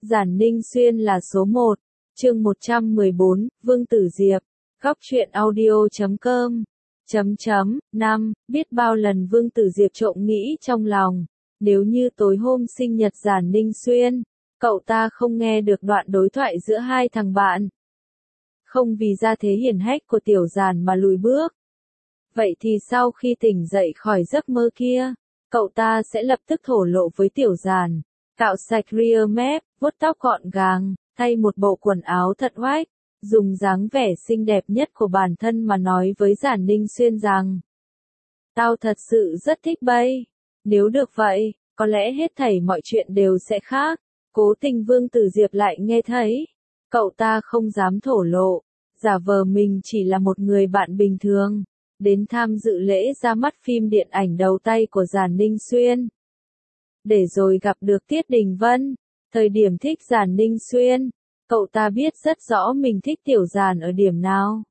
Giản Ninh Xuyên là số 1, chương 114, Vương Tử Diệp, góc truyện audio.com. 5. Biết bao lần Vương Tử Diệp trộm nghĩ trong lòng, nếu như tối hôm sinh nhật Giản Ninh Xuyên, cậu ta không nghe được đoạn đối thoại giữa hai thằng bạn. Không vì gia thế hiển hách của tiểu Giản mà lùi bước. Vậy thì sau khi tỉnh dậy khỏi giấc mơ kia, cậu ta sẽ lập tức thổ lộ với tiểu Giản, cạo sạch rear mép, vuốt tóc gọn gàng, thay một bộ quần áo thật oách, dùng dáng vẻ xinh đẹp nhất của bản thân mà nói với Giản Ninh Xuyên rằng: tao thật sự rất thích bay. Nếu được vậy, có lẽ hết thảy mọi chuyện đều sẽ khác. Cố tình Vương Tử Diệp lại nghe thấy, cậu ta không dám thổ lộ, giả vờ mình chỉ là một người bạn bình thường, đến tham dự lễ ra mắt phim điện ảnh đầu tay của Giản Ninh Xuyên. Để rồi gặp được Tiết Đình Vân, thời điểm thích Giản Ninh Xuyên, cậu ta biết rất rõ mình thích tiểu Giản ở điểm nào.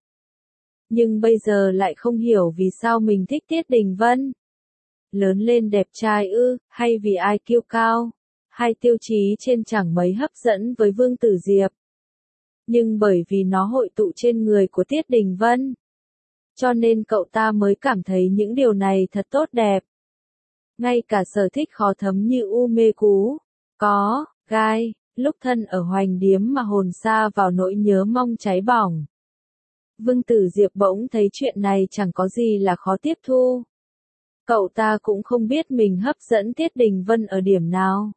Nhưng bây giờ lại không hiểu vì sao mình thích Tiết Đình Vân. Lớn lên đẹp trai ư, hay vì IQ cao, hai tiêu chí trên chẳng mấy hấp dẫn với Vương Tử Diệp. Nhưng bởi vì nó hội tụ trên người của Tiết Đình Vân, cho nên cậu ta mới cảm thấy những điều này thật tốt đẹp. Ngay cả sở thích khó thấm như u mê cú, có, gai, lúc thân ở Hoành Điếm mà hồn sa vào nỗi nhớ mong cháy bỏng. Vương Tử Diệp bỗng thấy chuyện này chẳng có gì là khó tiếp thu. Cậu ta cũng không biết mình hấp dẫn Tiết Đình Vân ở điểm nào.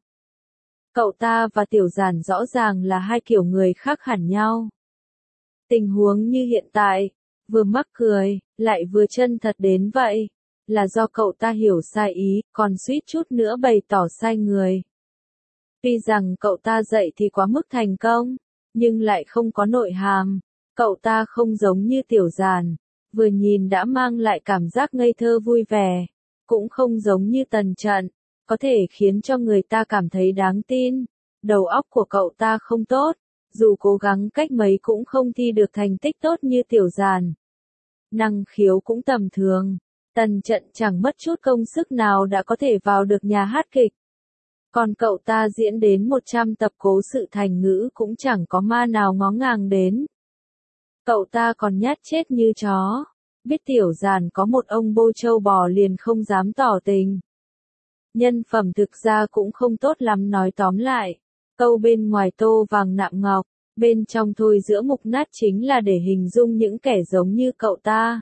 Cậu ta và tiểu Giản rõ ràng là hai kiểu người khác hẳn nhau. Tình huống như hiện tại, vừa mắc cười, lại vừa chân thật đến vậy, là do cậu ta hiểu sai ý, còn suýt chút nữa bày tỏ sai người. Tuy rằng cậu ta dạy thì quá mức thành công, nhưng lại không có nội hàm. Cậu ta không giống như tiểu Giản, vừa nhìn đã mang lại cảm giác ngây thơ vui vẻ, cũng không giống như Tần Trận, có thể khiến cho người ta cảm thấy đáng tin. Đầu óc của cậu ta không tốt, dù cố gắng cách mấy cũng không thi được thành tích tốt như tiểu Giản. Năng khiếu cũng tầm thường, Tần Trận chẳng mất chút công sức nào đã có thể vào được nhà hát kịch. Còn cậu ta diễn đến 100 tập cố sự thành ngữ cũng chẳng có ma nào ngó ngàng đến. Cậu ta còn nhát chết như chó, biết tiểu Giản có một ông bô trâu bò liền không dám tỏ tình. Nhân phẩm thực ra cũng không tốt lắm, nói tóm lại, câu bên ngoài tô vàng nạm ngọc, bên trong thôi giữa mục nát chính là để hình dung những kẻ giống như cậu ta.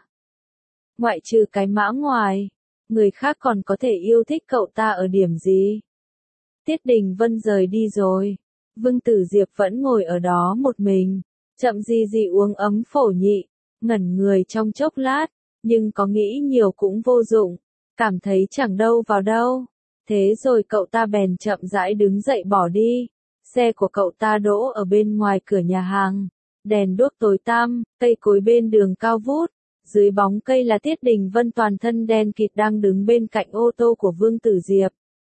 Ngoại trừ cái mã ngoài, người khác còn có thể yêu thích cậu ta ở điểm gì? Tiết Đình Vân rời đi rồi, Vương Tử Diệp vẫn ngồi ở đó một mình, chậm gì gì uống ấm phổ nhị, ngẩn người trong chốc lát, nhưng có nghĩ nhiều cũng vô dụng, cảm thấy chẳng đâu vào đâu. Thế rồi cậu ta bèn chậm rãi đứng dậy bỏ đi. Xe của cậu ta đỗ ở bên ngoài cửa nhà hàng, đèn đuốc tối tăm, cây cối bên đường cao vút, dưới bóng cây là Tiết Đình Vân toàn thân đen kịt đang đứng bên cạnh ô tô của Vương Tử Diệp.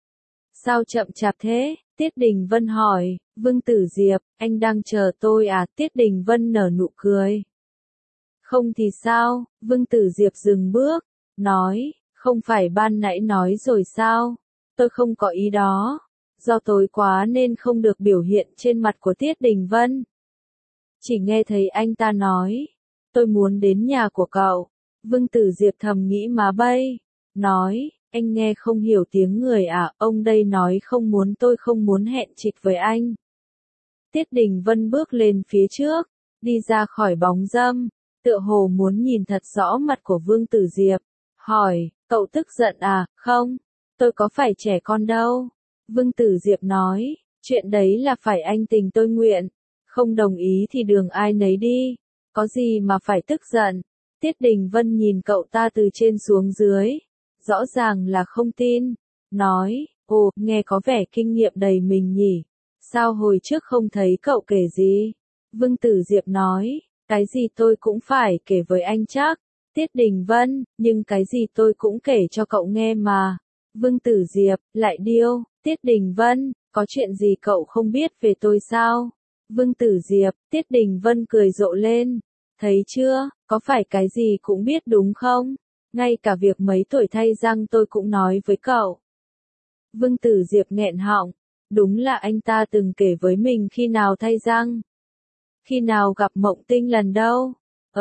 Sao chậm chạp thế? Tiết Đình Vân hỏi. Vương Tử Diệp, anh đang chờ tôi à? Tiết Đình Vân nở nụ cười. Không thì sao? Vương Tử Diệp dừng bước, nói, không phải ban nãy nói rồi sao? Tôi không có ý đó. Do tối quá nên không được biểu hiện trên mặt của Tiết Đình Vân. Chỉ nghe thấy anh ta nói, tôi muốn đến nhà của cậu. Vương Tử Diệp thầm nghĩ má bay, nói, anh nghe không hiểu tiếng người à? Ông đây nói tôi không muốn hẹn trịch với anh. Tiết Đình Vân bước lên phía trước, đi ra khỏi bóng râm, tựa hồ muốn nhìn thật rõ mặt của Vương Tử Diệp, hỏi, cậu tức giận à? Không, tôi có phải trẻ con đâu. Vương Tử Diệp nói, chuyện đấy là phải anh tình tôi nguyện, không đồng ý thì đường ai nấy đi, có gì mà phải tức giận. Tiết Đình Vân nhìn cậu ta từ trên xuống dưới, rõ ràng là không tin, nói, ồ, nghe có vẻ kinh nghiệm đầy mình nhỉ, sao hồi trước không thấy cậu kể gì? Vương Tử Diệp nói, cái gì tôi cũng phải kể với anh chắc. Tiết Đình Vân, nhưng cái gì tôi cũng kể cho cậu nghe mà. Vương Tử Diệp, lại điêu. Tiết Đình Vân, có chuyện gì cậu không biết về tôi sao? Vương Tử Diệp, Tiết Đình Vân cười rộ lên. Thấy chưa, có phải cái gì cũng biết đúng không? Ngay cả việc mấy tuổi thay răng tôi cũng nói với cậu. Vương Tử Diệp nghẹn họng, Đúng là anh ta từng kể với mình khi nào thay răng. Khi nào gặp Mộng Tinh lần đâu.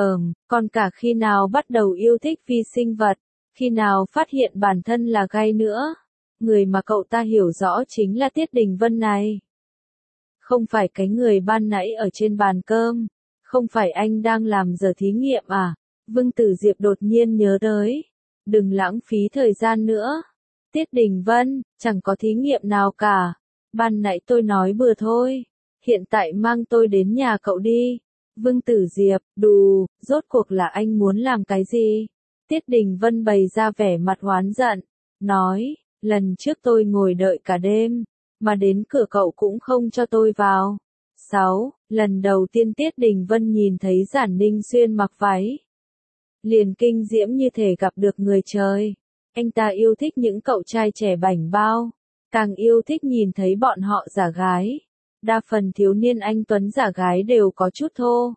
Còn cả khi nào bắt đầu yêu thích vi sinh vật. Khi nào phát hiện bản thân là gay nữa. Người mà cậu ta hiểu rõ chính là Tiết Đình Vân này. Không phải cái người ban nãy ở trên bàn cơm. Không phải anh đang làm giờ thí nghiệm à? Vương Tử Diệp đột nhiên nhớ tới. Đừng lãng phí thời gian nữa. Tiết Đình Vân, chẳng có thí nghiệm nào cả. Ban nãy tôi nói bừa thôi. Hiện tại mang tôi đến nhà cậu đi. Vương Tử Diệp, đù, rốt cuộc là anh muốn làm cái gì? Tiết Đình Vân bày ra vẻ mặt oán giận. Nói, lần trước tôi ngồi đợi cả đêm. Mà đến cửa cậu cũng không cho tôi vào. 6. Lần đầu tiên Tiết Đình Vân nhìn thấy Giản Ninh Xuyên mặc váy. Liền kinh diễm như thể gặp được người trời. Anh ta yêu thích những cậu trai trẻ bảnh bao. Càng yêu thích nhìn thấy bọn họ giả gái. Đa phần thiếu niên anh tuấn giả gái đều có chút thô.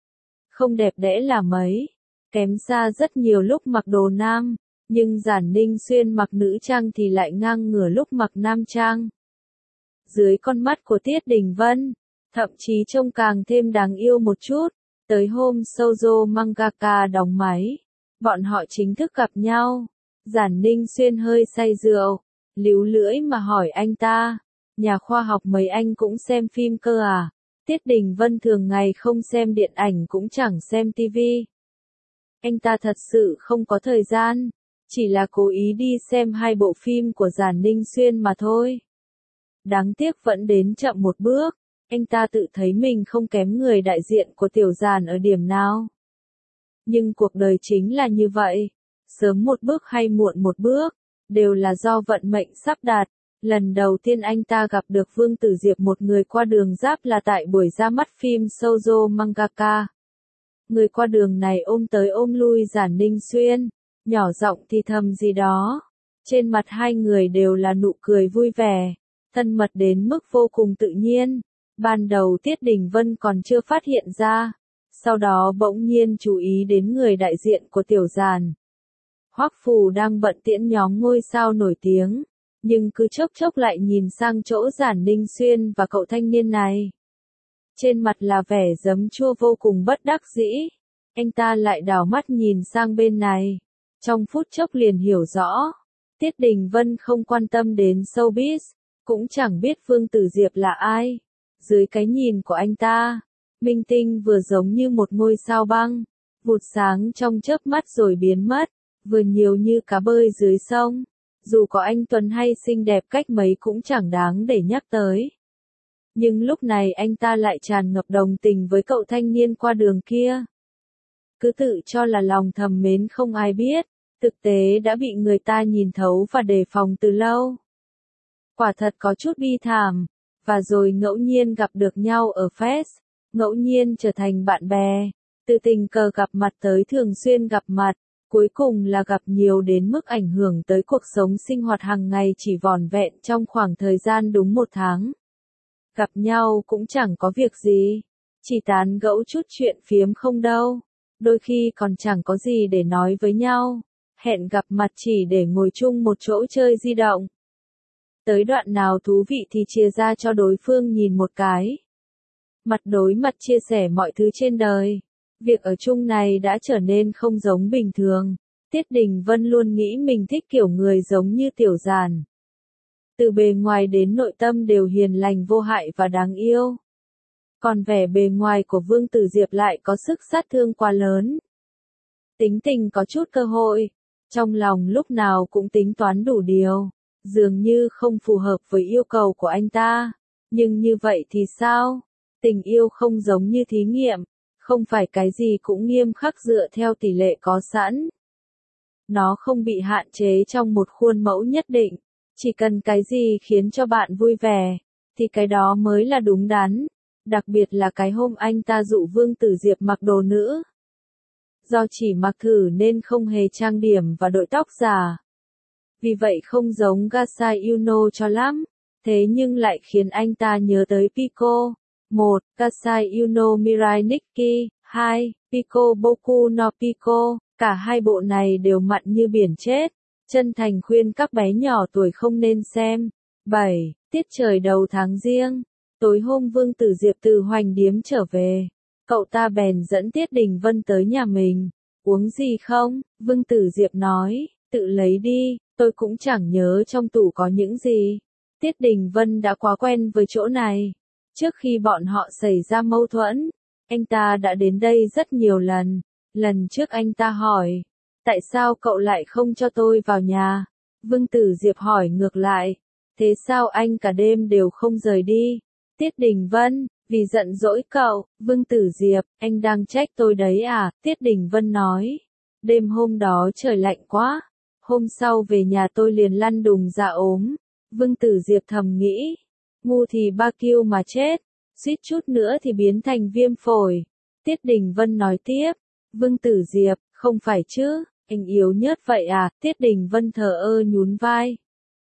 Không đẹp đẽ là mấy. Kém xa rất nhiều lúc mặc đồ nam. Nhưng Giản Ninh Xuyên mặc nữ trang thì lại ngang ngửa lúc mặc nam trang. Dưới con mắt của Tiết Đình Vân, thậm chí trông càng thêm đáng yêu một chút. Tới hôm Shoujo Mangaka đóng máy, bọn họ chính thức gặp nhau. Giản Ninh Xuyên hơi say rượu, líu lưỡi mà hỏi anh ta, nhà khoa học mấy anh cũng xem phim cơ à? Tiết Đình Vân thường ngày không xem điện ảnh cũng chẳng xem tivi. Anh ta thật sự không có thời gian, chỉ là cố ý đi xem 2 bộ phim của Giản Ninh Xuyên mà thôi. Đáng tiếc vẫn đến chậm một bước. Anh ta tự thấy mình không kém người đại diện của Tiểu Giản ở điểm nào. Nhưng cuộc đời chính là như vậy. Sớm một bước hay muộn một bước, đều là do vận mệnh sắp đặt. Lần đầu tiên anh ta gặp được Vương Tử Diệp một người qua đường giáp là tại buổi ra mắt phim Shoujo Mangaka. Người qua đường này ôm tới ôm lui Giản Ninh Xuyên, nhỏ giọng thì thầm gì đó. Trên mặt hai người đều là nụ cười vui vẻ, thân mật đến mức vô cùng tự nhiên. Ban đầu Tiết Đình Vân còn chưa phát hiện ra, sau đó bỗng nhiên chú ý đến người đại diện của Tiểu Giản. Hoắc Phù đang bận tiễn nhóm ngôi sao nổi tiếng, nhưng cứ chốc chốc lại nhìn sang chỗ Giản Ninh Xuyên và cậu thanh niên này. Trên mặt là vẻ giấm chua vô cùng bất đắc dĩ, anh ta lại đảo mắt nhìn sang bên này, trong phút chốc liền hiểu rõ. Tiết Đình Vân không quan tâm đến showbiz, cũng chẳng biết Vương Tử Diệp là ai. Dưới cái nhìn của anh ta, minh tinh vừa giống như một ngôi sao băng, vụt sáng trong chớp mắt rồi biến mất, vừa nhiều như cá bơi dưới sông. Dù có anh tuấn hay xinh đẹp cách mấy cũng chẳng đáng để nhắc tới. Nhưng lúc này anh ta lại tràn ngập đồng tình với cậu thanh niên qua đường kia. Cứ tự cho là lòng thầm mến không ai biết, thực tế đã bị người ta nhìn thấu và đề phòng từ lâu. Quả thật có chút bi thảm. Và rồi ngẫu nhiên gặp được nhau ở fest, ngẫu nhiên trở thành bạn bè, từ tình cờ gặp mặt tới thường xuyên gặp mặt, cuối cùng là gặp nhiều đến mức ảnh hưởng tới cuộc sống sinh hoạt hàng ngày chỉ vỏn vẹn trong khoảng thời gian đúng 1 tháng. Gặp nhau cũng chẳng có việc gì, chỉ tán gẫu chút chuyện phiếm không đâu, đôi khi còn chẳng có gì để nói với nhau, hẹn gặp mặt chỉ để ngồi chung một chỗ chơi di động. Tới đoạn nào thú vị thì chia ra cho đối phương nhìn một cái. Mặt đối mặt chia sẻ mọi thứ trên đời. Việc ở chung này đã trở nên không giống bình thường. Tiết Đình Vân luôn nghĩ mình thích kiểu người giống như Tiểu Giản. Từ bề ngoài đến nội tâm đều hiền lành vô hại và đáng yêu. Còn vẻ bề ngoài của Vương Tử Diệp lại có sức sát thương quá lớn. Tính tình có chút cơ hội. Trong lòng lúc nào cũng tính toán đủ điều. Dường như không phù hợp với yêu cầu của anh ta. Nhưng như vậy thì sao? Tình yêu không giống như thí nghiệm, không phải cái gì cũng nghiêm khắc dựa theo tỷ lệ có sẵn. Nó không bị hạn chế trong một khuôn mẫu nhất định, chỉ cần cái gì khiến cho bạn vui vẻ, thì cái đó mới là đúng đắn. Đặc biệt là cái hôm anh ta dụ Vương Tử Diệp mặc đồ nữ. Do chỉ mặc thử nên không hề trang điểm và đội tóc giả. Vì vậy không giống Gasai Yuno cho lắm, thế nhưng lại khiến anh ta nhớ tới Pico. 1. Gasai Yuno Mirai Nikki. 2. Pico Boku no Pico. Cả hai bộ này đều mặn như biển chết. Chân thành khuyên các bé nhỏ tuổi không nên xem. 7. Tiết trời đầu tháng Giêng, tối hôm Vương Tử Diệp từ Hoành Điếm trở về, cậu ta bèn dẫn Tiết Đình Vân tới nhà mình. Uống gì không? Vương Tử Diệp nói, tự lấy đi, tôi cũng chẳng nhớ trong tủ có những gì. Tiết Đình Vân đã quá quen với chỗ này. Trước khi bọn họ xảy ra mâu thuẫn, anh ta đã đến đây rất nhiều lần. Lần trước anh ta hỏi, tại sao cậu lại không cho tôi vào nhà? Vương Tử Diệp hỏi ngược lại, thế sao anh cả đêm đều không rời đi? Tiết Đình Vân, vì giận dỗi cậu. Vương Tử Diệp, anh đang trách tôi đấy à? Tiết Đình Vân nói, đêm hôm đó trời lạnh quá. Hôm sau về nhà tôi liền lăn đùng ra ốm. Vương Tử Diệp thầm nghĩ, ngu thì ba kiêu mà chết, suýt chút nữa thì biến thành viêm phổi. Tiết Đình Vân nói tiếp, Vương Tử Diệp, không phải chứ, anh yếu nhớt vậy à? Tiết Đình Vân thờ ơ nhún vai.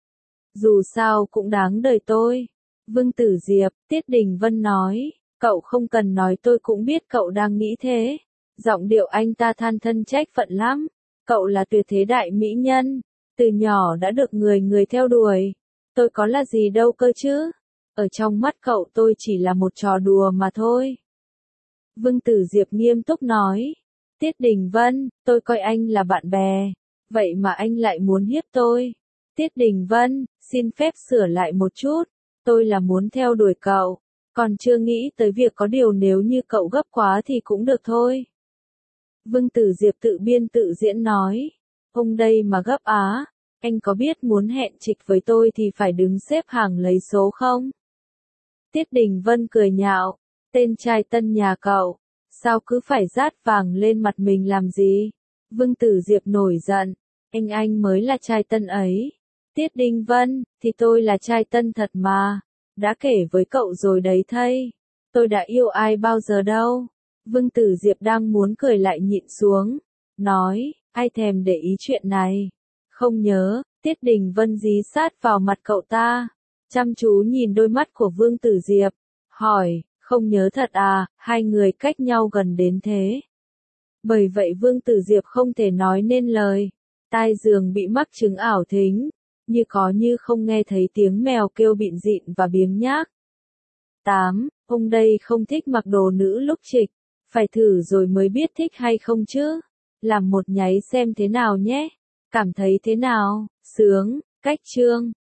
Dù sao cũng đáng đời tôi. Vương Tử Diệp, Tiết Đình Vân nói, cậu không cần nói tôi cũng biết cậu đang nghĩ thế. Giọng điệu anh ta than thân trách phận lắm. Cậu là tuyệt thế đại mỹ nhân, từ nhỏ đã được người người theo đuổi. Tôi có là gì đâu cơ chứ. Ở trong mắt cậu tôi chỉ là một trò đùa mà thôi. Vương Tử Diệp nghiêm túc nói, Tiết Đình Vân, tôi coi anh là bạn bè, vậy mà anh lại muốn hiếp tôi. Tiết Đình Vân, xin phép sửa lại một chút, tôi là muốn theo đuổi cậu, còn chưa nghĩ tới việc có điều nếu như cậu gấp quá thì cũng được thôi. Vương Tử Diệp tự biên tự diễn nói, ông đây mà gấp á, anh có biết muốn hẹn trịch với tôi thì phải đứng xếp hàng lấy số không? Tiết Đình Vân cười nhạo, tên trai tân nhà cậu, sao cứ phải rát vàng lên mặt mình làm gì? Vương Tử Diệp nổi giận, anh mới là trai tân ấy. Tiết Đình Vân, thì tôi là trai tân thật mà, đã kể với cậu rồi đấy thây, tôi đã yêu ai bao giờ đâu. Vương Tử Diệp đang muốn cười lại nhịn xuống, nói, ai thèm để ý chuyện này. Không nhớ. Tiết Đình Vân dí sát vào mặt cậu ta, chăm chú nhìn đôi mắt của Vương Tử Diệp, hỏi, không nhớ thật à? Hai người cách nhau gần đến thế. Bởi vậy Vương Tử Diệp không thể nói nên lời, tai giường bị mắc chứng ảo thính, như có như không nghe thấy tiếng mèo kêu bịn rịn và biếng nhác. 8. Ông đây không thích mặc đồ nữ lúc trịch, phải thử rồi mới biết thích hay không chứ. Làm một nháy xem thế nào nhé. Cảm thấy thế nào? Sướng. Cách chương